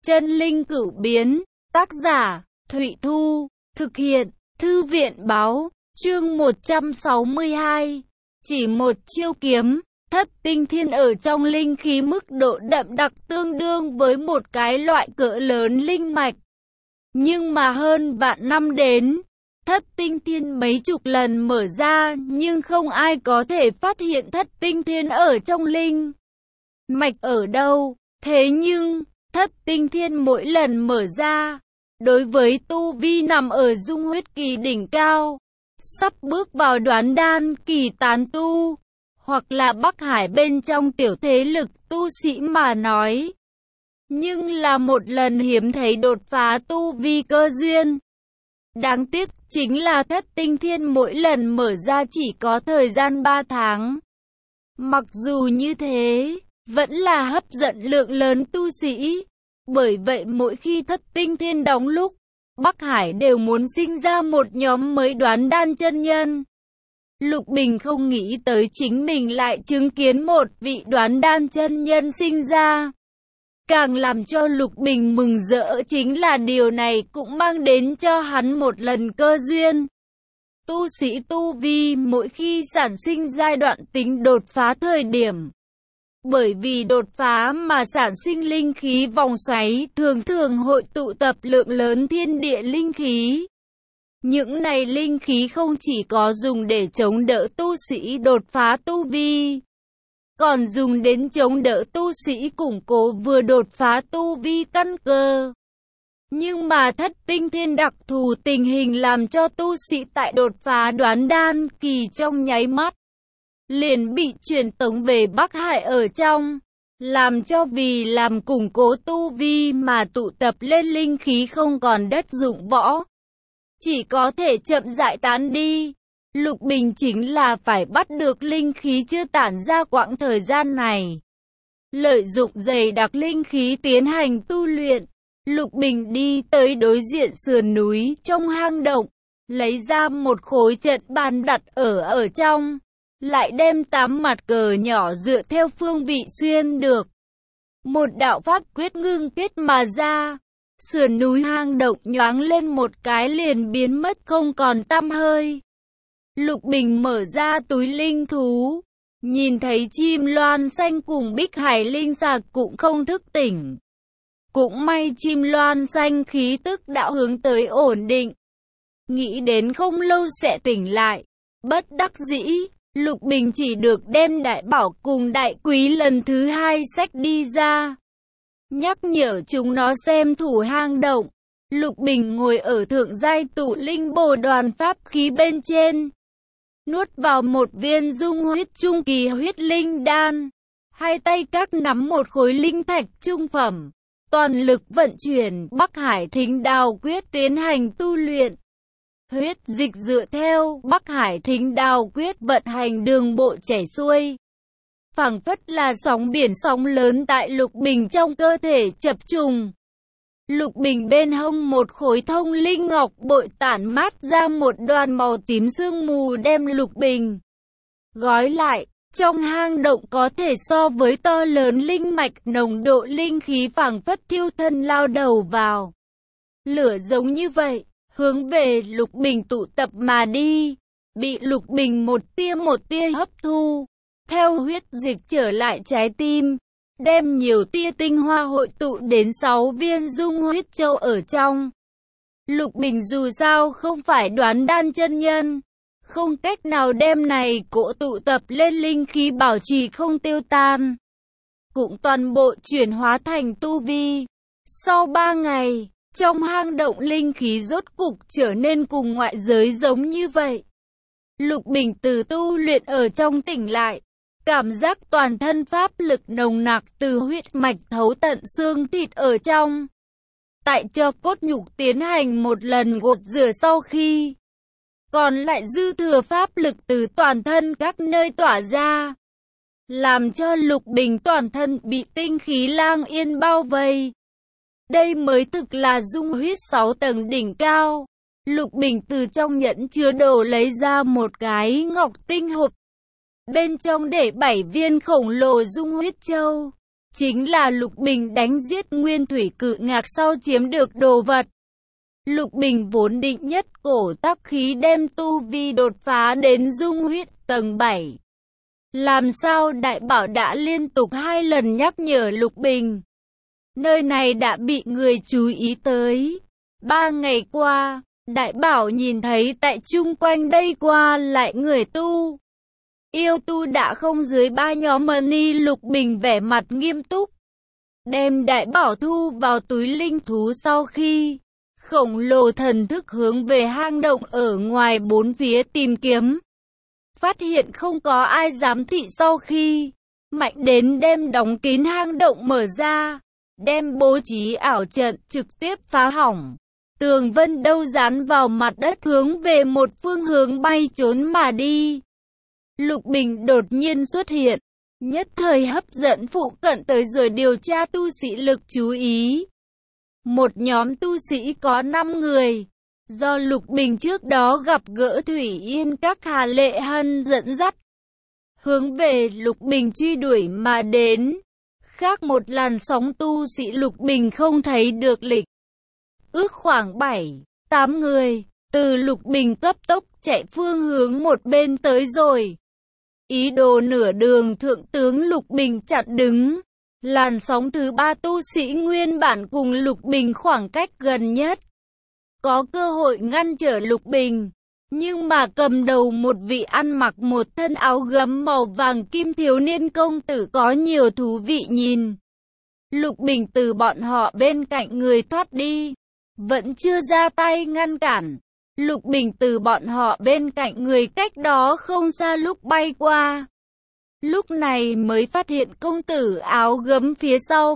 Chân linh cửu biến, tác giả, Thụy Thu, thực hiện, Thư viện báo, chương 162. Chỉ một chiêu kiếm, Thất tinh thiên ở trong linh khí mức độ đậm đặc tương đương với một cái loại cỡ lớn linh mạch. Nhưng mà hơn vạn năm đến, Thất tinh thiên mấy chục lần mở ra nhưng không ai có thể phát hiện Thất tinh thiên ở trong linh mạch ở đâu. Thế nhưng, Thất tinh thiên mỗi lần mở ra, đối với tu vi nằm ở dung huyết kỳ đỉnh cao, sắp bước vào đoán đan kỳ tán tu, hoặc là Bắc Hải bên trong tiểu thế lực tu sĩ mà nói, nhưng là một lần hiếm thấy đột phá tu vi cơ duyên. Đáng tiếc chính là Thất tinh thiên mỗi lần mở ra chỉ có thời gian 3 tháng. Mặc dù như thế, vẫn là hấp dẫn lượng lớn tu sĩ. Bởi vậy mỗi khi Thất tinh thiên đóng lúc, Bắc Hải đều muốn sinh ra một nhóm mới đoán đan chân nhân. Lục Bình không nghĩ tới chính mình lại chứng kiến một vị đoán đan chân nhân sinh ra. Càng làm cho Lục Bình mừng rỡ chính là điều này cũng mang đến cho hắn một lần cơ duyên. Tu sĩ tu vi mỗi khi sản sinh giai đoạn tính đột phá thời điểm, bởi vì đột phá mà sản sinh linh khí vòng xoáy thường thường hội tụ tập lượng lớn thiên địa linh khí. Những này linh khí không chỉ có dùng để chống đỡ tu sĩ đột phá tu vi, còn dùng đến chống đỡ tu sĩ củng cố vừa đột phá tu vi căn cơ. Nhưng mà Thất tinh thiên đặc thù tình hình làm cho tu sĩ tại đột phá đoán đan kỳ trong nháy mắt liền bị truyền tống về Bắc Hải ở trong, làm cho vì làm củng cố tu vi mà tụ tập lên linh khí không còn đất dụng võ, chỉ có thể chậm rãi tán đi. Lục Bình chính là phải bắt được linh khí chưa tản ra quãng thời gian này, lợi dụng dày đặc linh khí tiến hành tu luyện. Lục Bình đi tới đối diện sườn núi trong hang động, lấy ra một khối trận bàn đặt ở trong, lại đem 8 mặt cờ nhỏ dựa theo phương vị xuyên được một đạo pháp quyết ngưng kết mà ra. Sườn núi hang động nhoáng lên một cái liền biến mất không còn tăm hơi. Lục Bình mở ra túi linh thú, nhìn thấy chim loan xanh cùng Bích Hải linh sạc cũng không thức tỉnh. Cũng may chim loan xanh khí tức đã hướng tới ổn định, nghĩ đến không lâu sẽ tỉnh lại. Bất đắc dĩ, Lục Bình chỉ được đem đại bảo cùng đại quý lần thứ 2 xách đi ra, nhắc nhở chúng nó xem thủ hang động. Lục Bình ngồi ở thượng giai tụ linh bồ đoàn pháp khí bên trên, nuốt vào một viên dung huyết trung kỳ huyết linh đan, hai tay các nắm một khối linh thạch trung phẩm, toàn lực vận chuyển Bắc Hải Thính Đào Quyết tiến hành tu luyện. Huyết dịch dựa theo Bắc Hải Thính Đào Quyết vận hành đường bộ chảy xuôi, phảng phất là sóng biển sóng lớn tại Lục Bình trong cơ thể chập trùng. Lục Bình bên hông một khối thông linh ngọc bội tản mát ra một đoàn màu tím sương mù đem Lục Bình gói lại. Trong hang động có thể so với to lớn linh mạch, nồng độ linh khí phảng phất thiêu thân lao đầu vào lửa giống như vậy, hướng về Lục Bình tụ tập mà đi, bị Lục Bình một tia hấp thu, theo huyết dịch trở lại trái tim, đem nhiều tia tinh hoa hội tụ đến 6 viên dung huyết châu ở trong. Lục Bình dù sao không phải đoán đan chân nhân, không cách nào đem này cỗ tụ tập lên linh khí bảo trì không tiêu tan, cũng toàn bộ chuyển hóa thành tu vi. Sau 3 ngày, trong hang động linh khí rốt cục trở nên cùng ngoại giới giống như vậy. Lục Bình từ tu luyện ở trong tỉnh lại, cảm giác toàn thân pháp lực nồng nặc từ huyết mạch thấu tận xương thịt ở trong. Tại cho cốt nhục tiến hành một lần gột rửa sau khi, còn lại dư thừa pháp lực từ toàn thân các nơi tỏa ra, làm cho Lục Bình toàn thân bị tinh khí lang yên bao vây. Đây mới thực là dung huyết 6 tầng đỉnh cao. Lục Bình từ trong nhẫn chứa đồ lấy ra một cái ngọc tinh hộp, bên trong để 7 viên khổng lồ dung huyết châu. chính là Lục Bình đánh giết Nguyên Thủy Cự Ngạc sau chiếm được đồ vật. Lục Bình vốn định nhất cổ tác khí đem tu vi đột phá đến dung huyết tầng 7. Làm sao Đại Bảo đã liên tục 2 lần nhắc nhở Lục Bình. Nơi này đã bị người chú ý tới. 3 ngày qua, Đại Bảo nhìn thấy tại chung quanh đây qua lại người tu. Yêu tu đã không dưới 3 nhóm money. Lục Bình vẻ mặt nghiêm túc. Đem Đại Bảo thu vào túi linh thú sau khi khổng lồ thần thức hướng về hang động ở ngoài 4 phía tìm kiếm. Phát hiện không có ai giám thị sau khi mạnh đến đem đóng kín hang động mở ra, đem bố trí ảo trận trực tiếp phá hỏng. Tường vân đâu dán vào mặt đất hướng về một phương hướng bay trốn mà đi. Lục Bình đột nhiên xuất hiện, nhất thời hấp dẫn phụ cận tới rồi điều tra tu sĩ lực chú ý. Một nhóm tu sĩ có 5 người, do Lục Bình trước đó gặp gỡ Thủy Yên các Hà Lệ Hân dẫn dắt, hướng về Lục Bình truy đuổi mà đến. Khác một làn sóng tu sĩ Lục Bình không thấy được lịch. Ước khoảng 7-8 người, từ Lục Bình cấp tốc chạy phương hướng một bên tới rồi. Ý đồ nửa đường thượng tướng Lục Bình chặn đứng. Làn sóng thứ 3 tu sĩ nguyên bản cùng Lục Bình khoảng cách gần nhất, có cơ hội ngăn trở Lục Bình, nhưng mà cầm đầu một vị ăn mặc một thân áo gấm màu vàng kim thiếu niên công tử có nhiều thú vị nhìn. Lục Bình từ bọn họ bên cạnh người thoát đi, vẫn chưa ra tay ngăn cản. Lục Bình từ bọn họ bên cạnh người cách đó không xa lúc bay qua. Lúc này mới phát hiện công tử áo gấm phía sau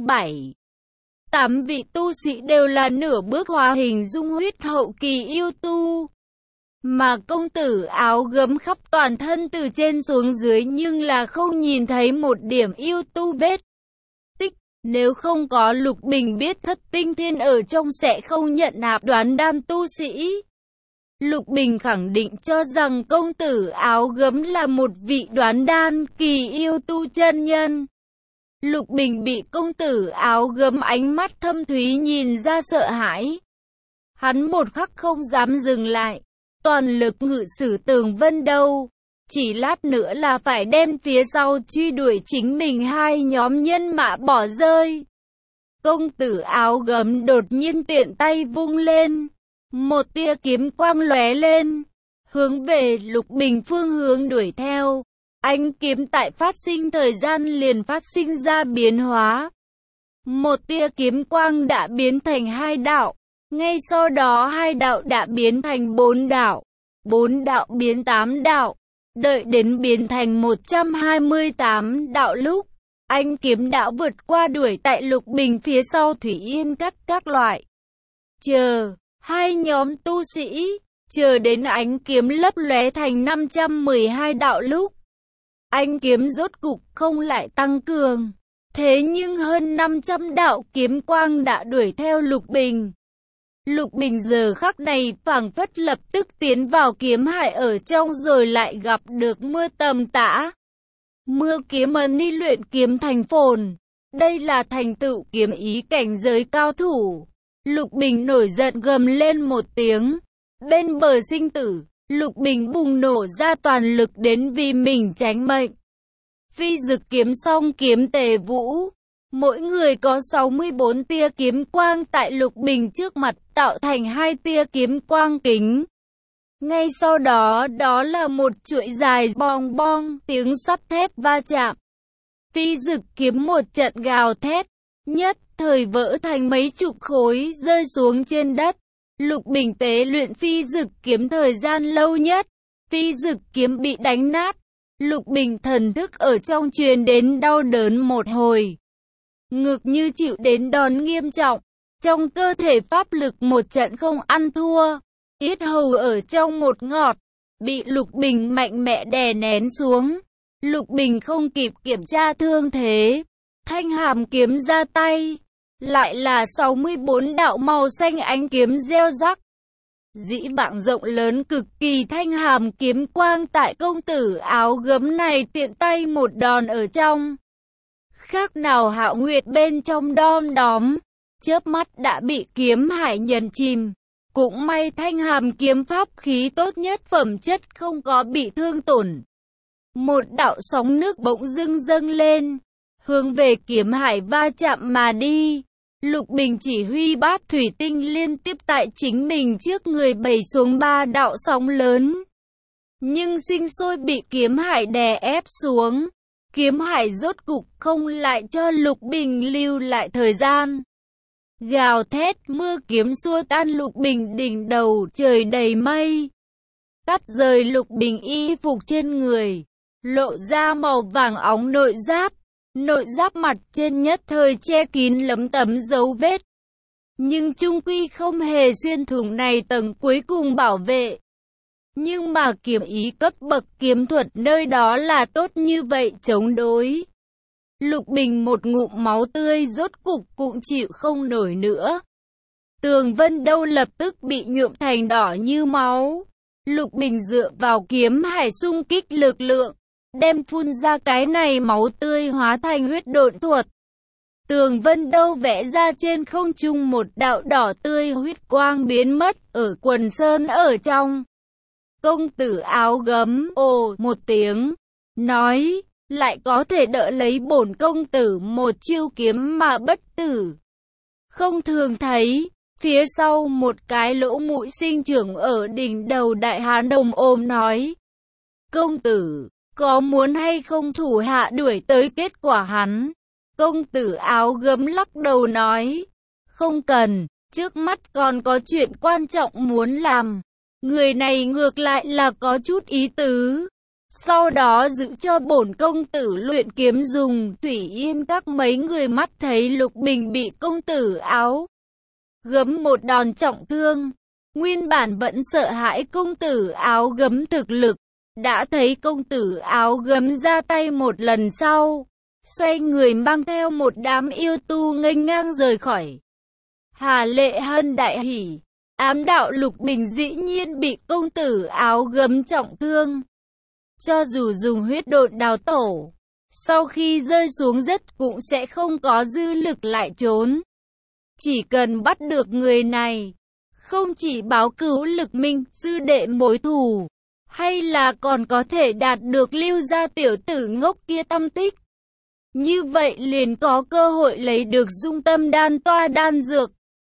7-8 vị tu sĩ đều là nửa bước hóa hình dung huyết hậu kỳ yêu tu. Mà công tử áo gấm khắp toàn thân từ trên xuống dưới nhưng là không nhìn thấy một điểm yêu tu vết tích. Nếu không có Lục Bình biết Thất Tinh Thiên ở trong sẽ không nhận nạp đoán đan tu sĩ. Lục Bình khẳng định cho rằng công tử áo gấm là một vị đoán đan kỳ yêu tu chân nhân. Lục Bình bị công tử áo gấm ánh mắt thâm thúy nhìn ra sợ hãi. Hắn một khắc không dám dừng lại, toàn lực ngự sử tường vân đâu. Chỉ lát nữa là phải đem phía sau truy đuổi chính mình 2 nhóm nhân mã bỏ rơi. Công tử áo gấm đột nhiên tiện tay vung lên. Một tia kiếm quang lóe lên, hướng về Lục Bình phương hướng đuổi theo. Ánh kiếm tại phát sinh thời gian liền phát sinh ra biến hóa. Một tia kiếm quang đã biến thành 2 đạo, ngay sau đó 2 đạo đã biến thành 4 đạo, 4 đạo biến 8 đạo, đợi đến biến thành 128 đạo lúc, ánh kiếm đã vượt qua đuổi tại Lục Bình phía sau Thủy Yên các loại. Chờ 2 nhóm tu sĩ, chờ đến ánh kiếm lấp lóe thành 512 đạo lúc, ánh kiếm rốt cục không lại tăng cường. Thế nhưng hơn 500 đạo kiếm quang đã đuổi theo Lục Bình. Lục Bình giờ khắc này phảng phất lập tức tiến vào kiếm hải ở trong rồi lại gặp được mưa tầm tã. Mưa kiếm ni luyện kiếm thành phồn. Đây là thành tựu kiếm ý cảnh giới cao thủ. Lục Bình nổi giận gầm lên một tiếng. Bên bờ sinh tử, Lục Bình bùng nổ ra toàn lực đến vì mình tránh mệnh. Phi dực kiếm song kiếm tề vũ. Mỗi người có 64 tia kiếm quang tại Lục Bình trước mặt tạo thành 2 tia kiếm quang kính. Ngay sau đó đó là một chuỗi dài bong bong tiếng sắt thép va chạm. Phi dực kiếm một trận gào thét, nhất thời vỡ thành mấy chục khối rơi xuống trên đất. Lục Bình tế luyện phi dực kiếm thời gian lâu nhất. Phi dực kiếm bị đánh nát. Lục Bình thần thức ở trong truyền đến đau đớn một hồi. Ngực như chịu đến đòn nghiêm trọng. Trong cơ thể pháp lực một trận không ăn thua. Yết hầu ở trong một ngọt. Bị Lục Bình mạnh mẽ đè nén xuống. Lục Bình không kịp kiểm tra thương thế. Thanh hàm kiếm ra tay. Lại là 64 đạo màu xanh ánh kiếm gieo rắc. Dĩ vãng rộng lớn cực kỳ thanh hàm kiếm quang tại công tử áo gấm này tiện tay một đòn ở trong. khác nào Hạo Nguyệt bên trong đom đóm, chớp mắt đã bị kiếm hải nhấn chìm. Cũng may thanh hàm kiếm pháp khí tốt nhất phẩm chất không có bị thương tổn. Một đạo sóng nước bỗng dưng dâng lên, hướng về kiếm hải va chạm mà đi. Lục Bình chỉ huy bát thủy tinh liên tiếp tại chính mình trước người bày xuống 3 đạo sóng lớn. Nhưng sinh sôi bị kiếm hải đè ép xuống. Kiếm hải rốt cục không lại cho Lục Bình lưu lại thời gian. Gào thét mưa kiếm xua tan Lục Bình, đỉnh đầu trời đầy mây. Cắt rời Lục Bình y phục trên người, lộ ra màu vàng óng nội giáp. Nội giáp mặt trên nhất thời che kín lấm tấm dấu vết. Nhưng chung quy không hề xuyên thủng này tầng cuối cùng bảo vệ. Nhưng mà kiếm ý cấp bậc kiếm thuật nơi đó là tốt như vậy chống đối. Lục Bình một ngụm máu tươi rốt cục cũng chịu không nổi nữa. Tường Vân Đâu lập tức bị nhuộm thành đỏ như máu. Lục Bình dựa vào kiếm hải xung kích lực lượng, đem phun ra cái này máu tươi hóa thành huyết độn thuật. Tường Vân Đâu vẽ ra trên không trung một đạo đỏ tươi huyết quang biến mất ở quần sơn ở trong. Công tử áo gấm ồ một tiếng, nói, lại có thể đỡ lấy bổn công tử một chiêu kiếm mà bất tử. Không thường thấy, phía sau một cái lỗ mũi sinh trưởng ở đỉnh đầu đại hán đồng ôm nói, công tử, có muốn hay không thủ hạ đuổi tới kết quả hắn? Công tử áo gấm lắc đầu nói, không cần, trước mắt còn có chuyện quan trọng muốn làm. Người này ngược lại là có chút ý tứ. Sau đó giữ cho bổn công tử luyện kiếm dùng. Thủy Yên các mấy người mắt thấy Lục Bình bị công tử áo gấm một đòn trọng thương. Nguyên bản vẫn sợ hãi công tử áo gấm thực lực. Đã thấy công tử áo gấm ra tay một lần sau, xoay người mang theo một đám yêu tu nghênh ngang rời khỏi. Hà Lệ Hân đại hỉ, ám đạo Lục Bình dĩ nhiên bị công tử áo gấm trọng thương. Cho dù dùng huyết độn đào tổ, sau khi rơi xuống đất cũng sẽ không có dư lực lại trốn. Chỉ cần bắt được người này, không chỉ báo cứu Lực Minh, sư đệ mối thù, hay là còn có thể đạt được Lưu gia tiểu tử ngốc kia tâm tích. Như vậy liền có cơ hội lấy được dung tâm đan toa đan dược.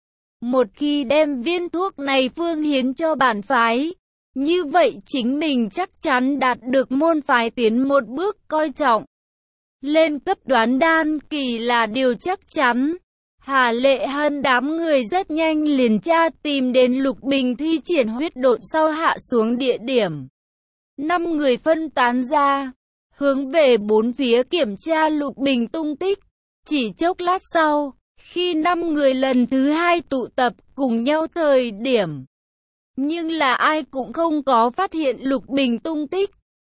Một khi đem viên thuốc này phương hiến cho bản phái, như vậy chính mình chắc chắn đạt được môn phái tiến một bước coi trọng. Lên cấp đoán đan kỳ là điều chắc chắn. Hà Lệ Hân đám người rất nhanh liền tra tìm đến Lục Bình thi triển huyết độn sau hạ xuống địa điểm. 5 người phân tán ra, hướng về bốn phía kiểm tra Lục Bình tung tích. Chỉ chốc lát sau, khi 5 người lần thứ 2 tụ tập cùng nhau thời điểm, nhưng là ai cũng không có phát hiện Lục Bình tung tích.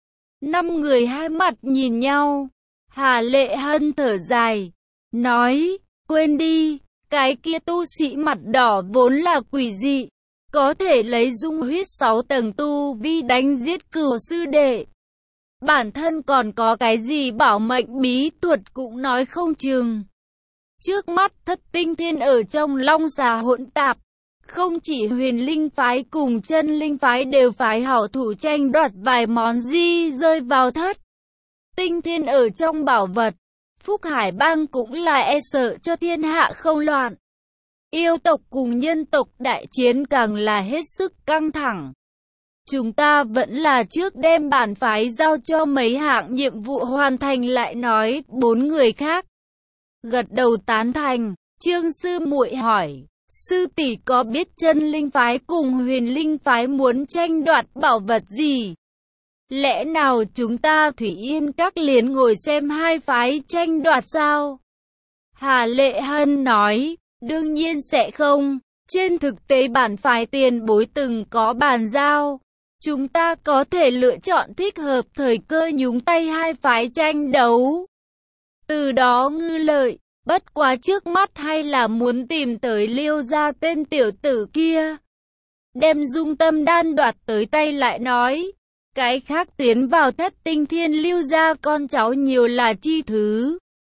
5 người hai mặt nhìn nhau, Hà Lệ Hân thở dài, nói, quên đi, cái kia tu sĩ mặt đỏ vốn là quỷ dị, có thể lấy dung huyết 6 tầng tu vi đánh giết Cửu sư đệ. Bản thân còn có cái gì bảo mệnh bí thuật cũng nói không chừng. Trước mắt Thất Tinh Thiên ở trong Long Xà hỗn tạp, không chỉ Huyền Linh phái cùng Chân Linh phái đều phái hảo thủ tranh đoạt vài món di rơi vào Thất Tinh Thiên ở trong bảo vật. Phúc Hải Bang cũng là e sợ cho thiên hạ không loạn. Yêu tộc cùng nhân tộc đại chiến càng là hết sức căng thẳng. Chúng ta vẫn là trước đem bản phái giao cho mấy hạng nhiệm vụ hoàn thành lại nói. 4 người khác gật đầu tán thành. Trương sư muội hỏi, sư tỷ có biết Chân Linh phái cùng Huyền Linh phái muốn tranh đoạt bảo vật gì? Lẽ nào chúng ta Thủy Yên các liền ngồi xem hai phái tranh đoạt sao? Hà Lệ Hân nói, đương nhiên sẽ không. Trên thực tế bản phái tiền bối từng có bàn giao. Chúng ta có thể lựa chọn thích hợp thời cơ nhúng tay hai phái tranh đấu, từ đó ngư lợi. Bất quá trước mắt hay là muốn tìm tới Liêu gia tên tiểu tử kia, đem dung tâm đan đoạt tới tay lại nói. Cái khác tiến vào Thất Tinh Thiên Lưu gia con cháu nhiều là chi thứ.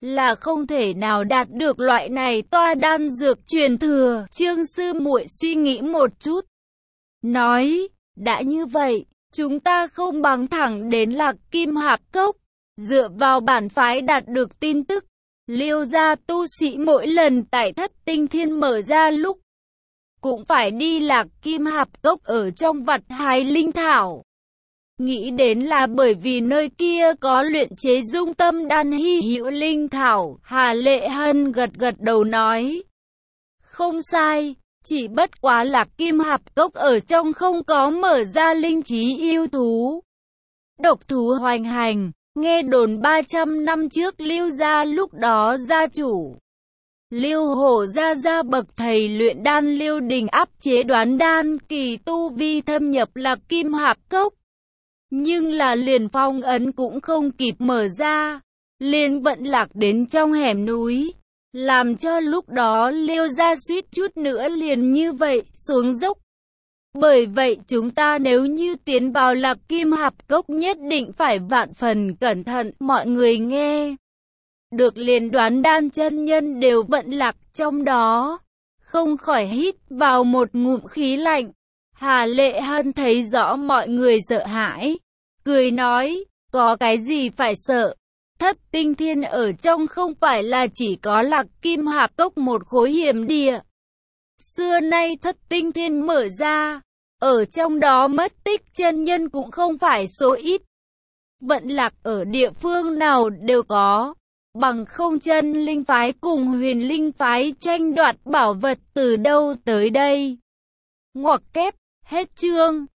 là không thể nào đạt được loại này toa đan dược truyền thừa. Trương sư muội suy nghĩ một chút, nói, đã như vậy, chúng ta không bằng thẳng đến Lạc Kim Hạp Cốc, dựa vào bản phái đạt được tin tức. Liêu gia tu sĩ mỗi lần tại Thất Tinh Thiên mở ra lúc, cũng phải đi Lạc Kim Hạp Cốc ở trong vặt hái linh thảo. Nghĩ đến là bởi vì nơi kia có luyện chế dung tâm đan hy hữu linh thảo. Hà Lệ Hân gật gật đầu nói, không sai, chỉ bất quá Lạc Kim Hạp Cốc ở trong không có mở ra linh trí yêu thú. Độc thú hoành hành, nghe đồn 300 năm trước Lưu gia lúc đó gia chủ Lưu Hổ gia bậc thầy luyện đan Lưu Đình áp chế đoán đan kỳ tu vi thâm nhập Lạc Kim Hạp Cốc. Nhưng là liền phong ấn cũng không kịp mở ra, liền vận lạc đến trong hẻm núi, làm cho lúc đó Liêu gia suýt chút nữa liền như vậy xuống dốc. Bởi vậy chúng ta nếu như tiến vào Lạc Kim Hạp Cốc nhất định phải vạn phần cẩn thận. Mọi người nghe được liền đoán đan chân nhân đều vận lạc trong đó, không khỏi hít vào một ngụm khí lạnh. Hà Lệ Hân thấy rõ mọi người sợ hãi, cười nói, có cái gì phải sợ, Thất Tinh Thiên ở trong không phải là chỉ có Lạc Kim Hạp Cốc một khối hiểm địa. Xưa nay Thất Tinh Thiên mở ra, ở trong đó mất tích chân nhân cũng không phải số ít. Vận lạc ở địa phương nào đều có, bằng không chân linh phái cùng huyền linh phái tranh đoạt bảo vật từ đâu tới đây. Ngoặc kép, hết chương.